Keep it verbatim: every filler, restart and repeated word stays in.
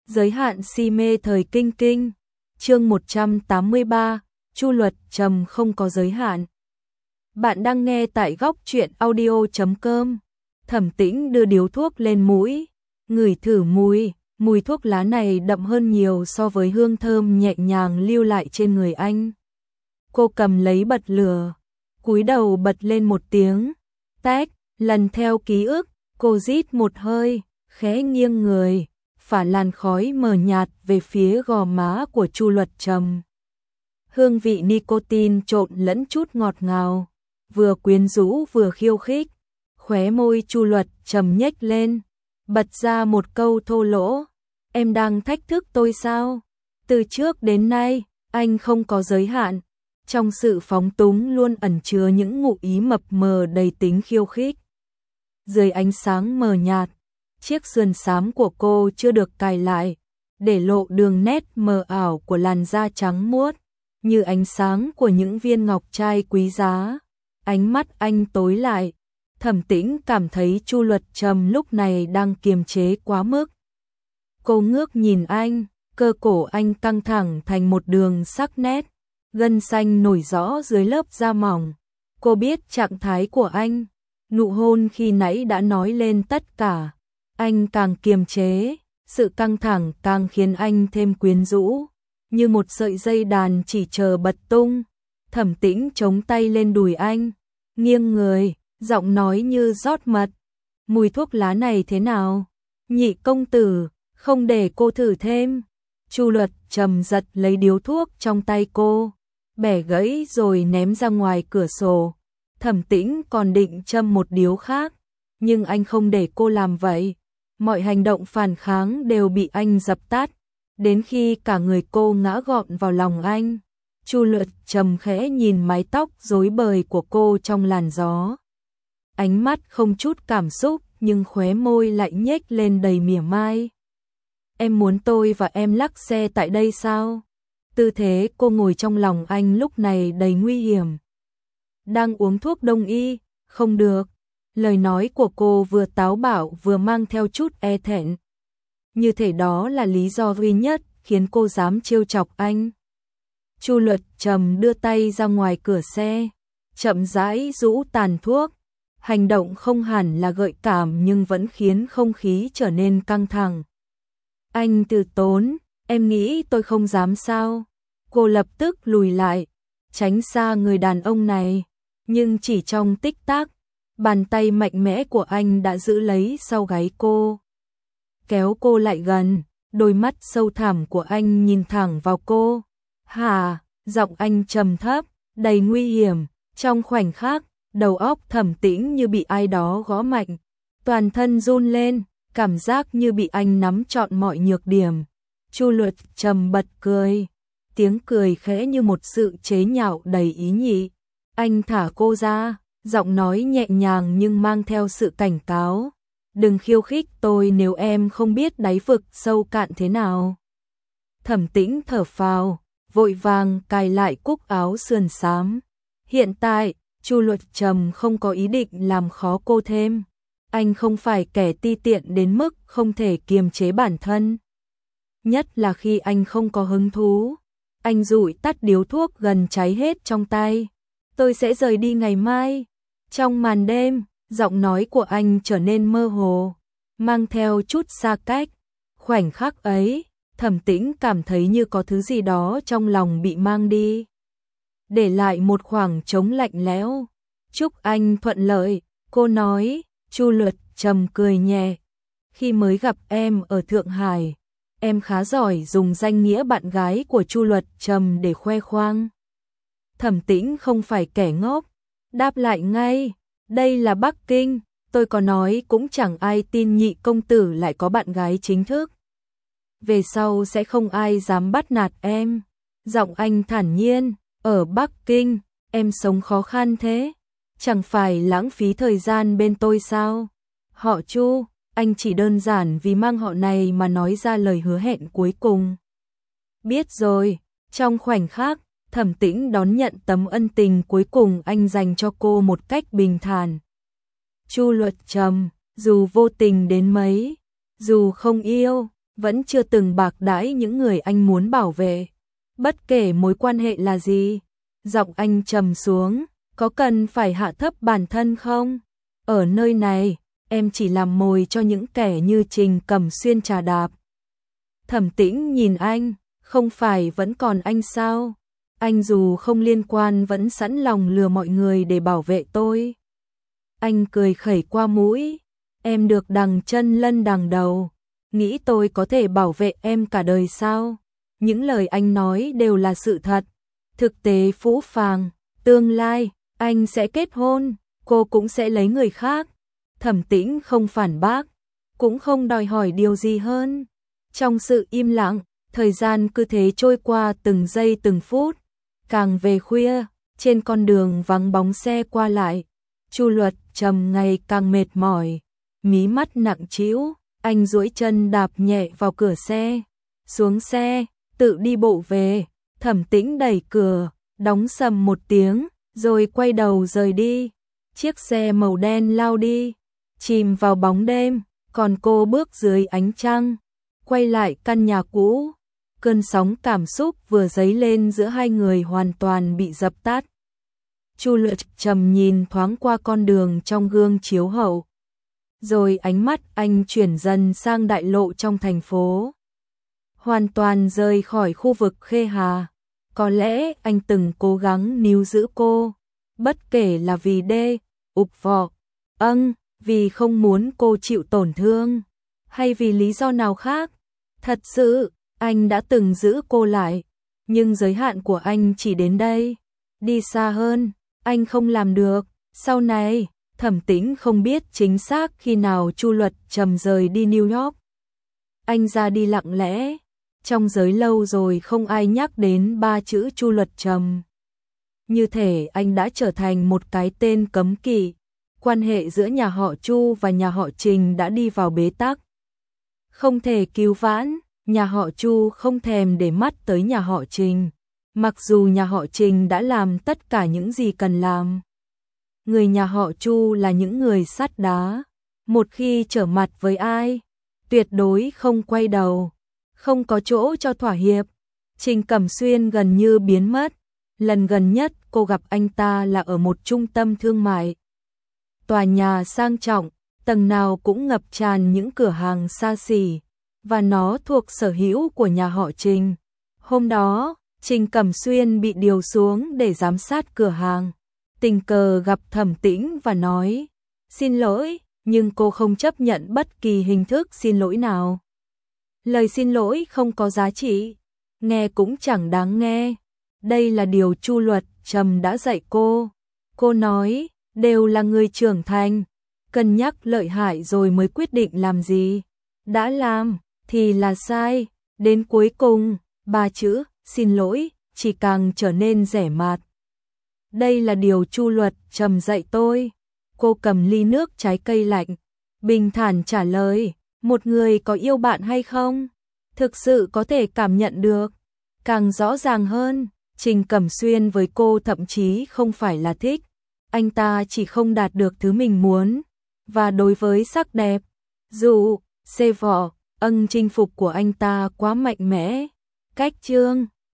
Giới hạn si mê thời kinh kinh. Chương một trăm tám mươi ba, Chu Luật Trầm không có giới hạn. Bạn đang nghe tại góc truyện audio chấm com. Thẩm Tĩnh đưa điếu thuốc lên mũi, ngửi thử mùi, mùi thuốc lá này đậm hơn nhiều so với hương thơm nhẹ nhàng lưu lại trên người anh. Cô cầm lấy bật lửa, cúi đầu bật lên một tiếng, tách, lần theo ký ức, cô rít một hơi, khẽ nghiêng người, phả làn khói mờ nhạt về phía gò má của Chu Luật Trầm. Hương vị nicotine trộn lẫn chút ngọt ngào, vừa quyến rũ vừa khiêu khích. Khóe môi Chu Luật Trầm nhếch lên, bật ra một câu thô lỗ, em đang thách thức tôi sao? Từ trước đến nay, anh không có giới hạn. Trong sự phóng túng luôn ẩn chứa những ngụ ý mập mờ đầy tính khiêu khích. Dưới ánh sáng mờ nhạt, chiếc sườn xám của cô chưa được cài lại, để lộ đường nét mờ ảo của làn da trắng muốt, như ánh sáng của những viên ngọc trai quý giá. Ánh mắt anh tối lại, Thẩm Tĩnh cảm thấy Chu Luật Trầm lúc này đang kiềm chế quá mức. Cô ngước nhìn anh, cơ cổ anh căng thẳng thành một đường sắc nét, gân xanh nổi rõ dưới lớp da mỏng. Cô biết trạng thái của anh, nụ hôn khi nãy đã nói lên tất cả. Anh càng kiềm chế, sự căng thẳng càng khiến anh thêm quyến rũ, như một sợi dây đàn chỉ chờ bật tung. Thẩm Tĩnh chống tay lên đùi anh, nghiêng người, giọng nói như rót mật. Mùi thuốc lá này thế nào? Nhị công tử, không để cô thử thêm. Chu Luật Trầm giật lấy điếu thuốc trong tay cô, bẻ gãy rồi ném ra ngoài cửa sổ. Thẩm Tĩnh còn định châm một điếu khác, nhưng anh không để cô làm vậy. Mọi hành động phản kháng đều bị anh dập tắt, đến khi cả người cô ngã gọn vào lòng anh. Chu Luật Trầm khẽ nhìn mái tóc rối bời của cô trong làn gió. Ánh mắt không chút cảm xúc, nhưng khóe môi lại nhếch lên đầy mỉa mai. Em muốn tôi và em lắc xe tại đây sao? Tư thế cô ngồi trong lòng anh lúc này đầy nguy hiểm. Đang uống thuốc đông y, không được. Lời nói của cô vừa táo bạo vừa mang theo chút e thẹn. Như thể đó là lý do duy nhất khiến cô dám trêu chọc anh. Chu Luật Trầm đưa tay ra ngoài cửa xe, chậm rãi rũ tàn thuốc. Hành động không hẳn là gợi cảm nhưng vẫn khiến không khí trở nên căng thẳng. Anh từ tốn, em nghĩ tôi không dám sao? Cô lập tức lùi lại, tránh xa người đàn ông này. Nhưng chỉ trong tích tắc, bàn tay mạnh mẽ của anh đã giữ lấy sau gáy cô, kéo cô lại gần, đôi mắt sâu thẳm của anh nhìn thẳng vào cô. Hà, giọng anh trầm thấp, đầy nguy hiểm. Trong khoảnh khắc, đầu óc Thẩm Tĩnh như bị ai đó gõ mạnh, toàn thân run lên, cảm giác như bị anh nắm trọn mọi nhược điểm. Chu Luật Trầm bật cười, tiếng cười khẽ như một sự chế nhạo đầy ý nhị. Anh thả cô ra, giọng nói nhẹ nhàng nhưng mang theo sự cảnh cáo. Đừng khiêu khích tôi nếu em không biết đáy vực sâu cạn thế nào. Thẩm Tĩnh thở phào, vội vàng cài lại cúc áo sườn xám. Hiện tại, Chu Luật Trầm không có ý định làm khó cô thêm. Anh không phải kẻ ti tiện đến mức không thể kiềm chế bản thân. Nhất là khi anh không có hứng thú. Anh dụi tắt điếu thuốc gần cháy hết trong tay. Tôi sẽ rời đi ngày mai. Trong màn đêm, giọng nói của anh trở nên mơ hồ, mang theo chút xa cách. Khoảnh khắc ấy, Thẩm Tĩnh cảm thấy như có thứ gì đó trong lòng bị mang đi, để lại một khoảng trống lạnh lẽo. Chúc anh thuận lợi, cô nói. Chu Luật Trầm cười nhẹ. Khi mới gặp em ở Thượng Hải, em khá giỏi dùng danh nghĩa bạn gái của Chu Luật Trầm để khoe khoang. Thẩm Tĩnh không phải kẻ ngốc, đáp lại ngay. Đây là Bắc Kinh, tôi có nói cũng chẳng ai tin nhị công tử lại có bạn gái chính thức. Về sau sẽ không ai dám bắt nạt em. Giọng anh thản nhiên. Ở Bắc Kinh, em sống khó khăn thế, chẳng phải lãng phí thời gian bên tôi sao? Họ Chu, anh chỉ đơn giản vì mang họ này mà nói ra lời hứa hẹn cuối cùng. Biết rồi. Trong khoảnh khắc, Thẩm Tĩnh đón nhận tấm ân tình cuối cùng anh dành cho cô một cách bình thản. Chu Luật Trầm, dù vô tình đến mấy, dù không yêu, vẫn chưa từng bạc đãi những người anh muốn bảo vệ. Bất kể mối quan hệ là gì, giọng anh trầm xuống, có cần phải hạ thấp bản thân không? Ở nơi này, em chỉ làm mồi cho những kẻ như Trình Cẩm Xuyên trà đạp. Thẩm Tĩnh nhìn anh, không phải vẫn còn anh sao? Anh dù không liên quan vẫn sẵn lòng lừa mọi người để bảo vệ tôi. Anh cười khẩy qua mũi, em được đằng chân lân đằng đầu, nghĩ tôi có thể bảo vệ em cả đời sao? Những lời anh nói đều là sự thật, thực tế phũ phàng, tương lai, anh sẽ kết hôn, cô cũng sẽ lấy người khác. Thẩm Tĩnh không phản bác, cũng không đòi hỏi điều gì hơn. Trong sự im lặng, thời gian cứ thế trôi qua từng giây từng phút. Càng về khuya, trên con đường vắng bóng xe qua lại, Chu Luật Trầm ngày càng mệt mỏi, mí mắt nặng trĩu, anh duỗi chân đạp nhẹ vào cửa xe, xuống xe, tự đi bộ về. Thẩm Tĩnh đẩy cửa, đóng sầm một tiếng, rồi quay đầu rời đi. Chiếc xe màu đen lao đi, chìm vào bóng đêm, còn cô bước dưới ánh trăng, quay lại căn nhà cũ. Cơn sóng cảm xúc vừa dấy lên giữa hai người hoàn toàn bị dập tắt. Chu Luật Trầm nhìn thoáng qua con đường trong gương chiếu hậu, rồi ánh mắt anh chuyển dần sang đại lộ trong thành phố. Hoàn toàn rời khỏi khu vực Khê Hà. Có lẽ anh từng cố gắng níu giữ cô, bất kể là vì đê, ục vọ, âng, vì không muốn cô chịu tổn thương, hay vì lý do nào khác. Thật sự, anh đã từng giữ cô lại, nhưng giới hạn của anh chỉ đến đây. Đi xa hơn, anh không làm được. Sau này, Thẩm Tĩnh không biết chính xác khi nào Chu Luật Trầm rời đi New York. Anh ra đi lặng lẽ, trong giới lâu rồi không ai nhắc đến ba chữ Chu Luật Trầm. Như thể anh đã trở thành một cái tên cấm kỵ. Quan hệ giữa nhà họ Chu và nhà họ Trình đã đi vào bế tắc. Không thể cứu vãn, nhà họ Chu không thèm để mắt tới nhà họ Trình, mặc dù nhà họ Trình đã làm tất cả những gì cần làm. Người nhà họ Chu là những người sắt đá, một khi trở mặt với ai, tuyệt đối không quay đầu, không có chỗ cho thỏa hiệp. Trình Cẩm Xuyên gần như biến mất, lần gần nhất cô gặp anh ta là ở một trung tâm thương mại. Tòa nhà sang trọng, tầng nào cũng ngập tràn những cửa hàng xa xỉ, và nó thuộc sở hữu của nhà họ Trình. Hôm đó, Trình Cẩm Xuyên bị điều xuống để giám sát cửa hàng. Tình cờ gặp Thẩm Tĩnh và nói, xin lỗi, nhưng cô không chấp nhận bất kỳ hình thức xin lỗi nào. Lời xin lỗi không có giá trị, nghe cũng chẳng đáng nghe. Đây là điều Chu Luật Trầm đã dạy cô. Cô nói, đều là người trưởng thành, cân nhắc lợi hại rồi mới quyết định làm gì. Đã làm thì là sai. Đến cuối cùng, ba chữ xin lỗi chỉ càng trở nên rẻ mạt. Đây là điều Chu Luật Trầm dạy tôi. Cô cầm ly nước trái cây lạnh, bình thản trả lời, một người có yêu bạn hay không, thực sự có thể cảm nhận được. Càng rõ ràng hơn, Trình Cẩm Xuyên với cô thậm chí không phải là thích, anh ta chỉ không đạt được thứ mình muốn. Và đối với sắc đẹp, dù xê vỏ, ân chinh phục của anh ta quá mạnh mẽ. Cách chương